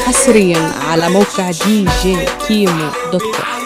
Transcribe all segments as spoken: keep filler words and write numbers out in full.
حصريا على موقع دي جي كيمو دوت كوم.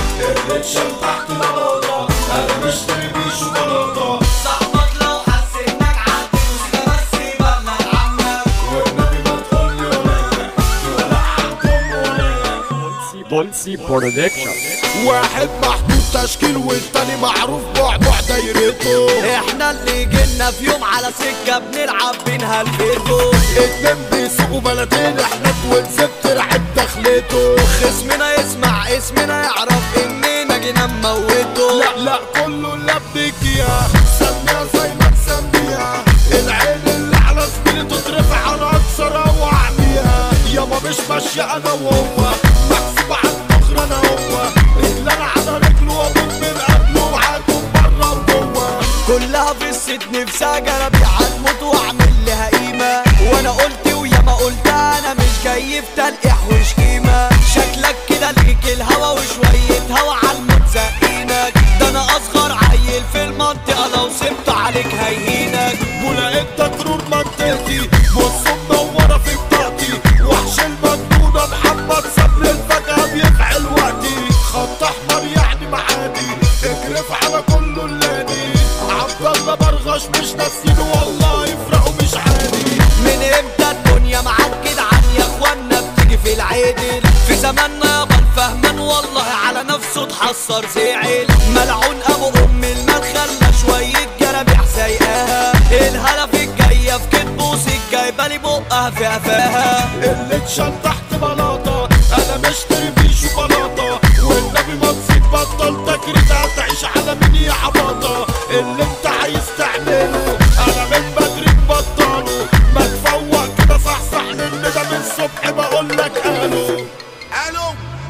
بولسي برودكشن. واحد محدود تشكيل والتاني معروف بعبع دايرته. احنا اللي جينا في يوم على سكة بنلعب بينها الفيرجو. اتنين بيسوقوا بلدين احنا اتولزت ترعب دخلته. خصمنا يسمع اسمنا يعرف اننا جينا نموته. لا لا كله لبك يا سميها زي ما تسميها. العين اللي على زميلي تترفع على اكثر وعميها. يابا مش ماشية انا وهو محسوب على الدخر انا هو. اللي انا على رجله واموت من قبله وعاكم برا وجوه. كلها في السجن في سجنة بيعتمت واعمل لها قيمة. وانا قلت ويا ما قلت انا مش جاي في تلقيح وشكيمة. شكلك كده ليك الهوا وشوية هوا عالموت زقينك. ده انا اصغر عيل في المنطقة لو سبت عليك هيهينك. ولقيت تكرور منطقتي بص منورة في بطاقتي. وحش المجنونة محمد صبر الفجأة بيفعل وقتي. خط احمر يعني معادي اجرف على كله اللاني. عبد الله برغش مش ناسينه والله يفرقوا مش عادي. من امتى الدنيا معاك جدعان يا اخوانا بتيجي في العدل. في زماننا يابا الفهمان والله على نفسه اتحسر زعل. ملعون ابو ام المال خلى شوية جرابيع سايقاها. الهلف الجاية في كتبه جايبه لي بقها في قفاها. اللي اتشال تحت بلاطة انا مشتري فيه شوكولاتة. والنبي ما تسيب بطل تجري هتعيش على مين يا عباطة. اللي انت عايز تعمله انا من بدري مبطله. ما تفوق كده صحصح لان ده من الصبح بقولك الو الو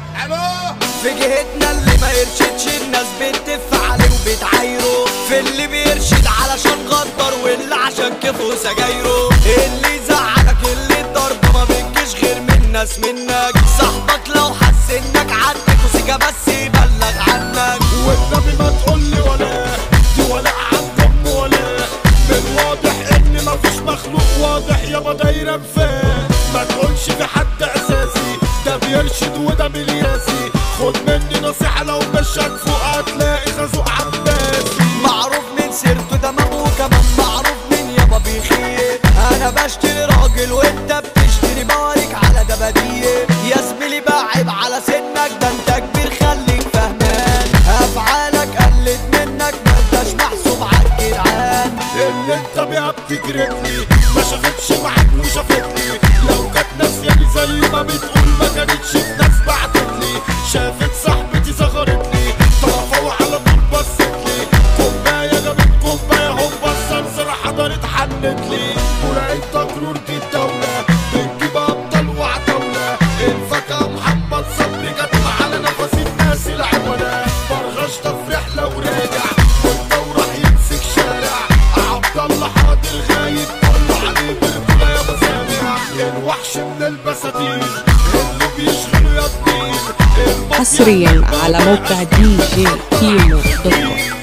الو. في جهتنا اللي ما يرشدش الناس بتدف عليه وبتعايره. في اللي بيرشد علشان غدر واللي عشان كيفه سجايره. اللي يزعلك اللي الضرب ما بتجيش غير من ناس منك. صاحبك لو حس انك عندك وسيكا بس يبلغ عنك. والنبي ما تقولي ولا دي ولا عند ام ولا. من واضح ان مفيش مخلوق واضح يابا دايرة فين. ما تقولش في حد اساسي ده بيرشد وده ملياسي. خد مني نصيحة لو مشاك فوق هتلاقي خازوق عباسي. معروف من سيرته دماغه وكمان معروف من يابا بيخير. انا بشتري راجل وانت بتشتري بارك على دبادية. يا زميلي باعب على سنك ده انت كبير خليك فهمان. افعالك قلت منك ما انتش محسوب عالجدعان. اللي انت بيها بتجربني ما شافتش معاك وشافتني. لو كانت ناسياني زي ما بتقول ما كانتش في ناس بعتتلي. شافت صاحبتي صغرتني طرفه على طول بصتلي. كوبايه جابت كوبايه هوبا الصرصر حضرت حنتلي. ولقيت تكرور دي الدوله بتجيب ابطال وعتاوله. الفكه محمد صبري جت على نفس الناس العوله. برغش ده في رحله وراجع وانت وراح يمسك شارع. عبد الله حاضر غايب كله عليه بالكولا يا مسامع. الوحش من البساتين اللي بيشغلوا يا ابنين. حصريا على موقع دي جي كيمو دوت كوم.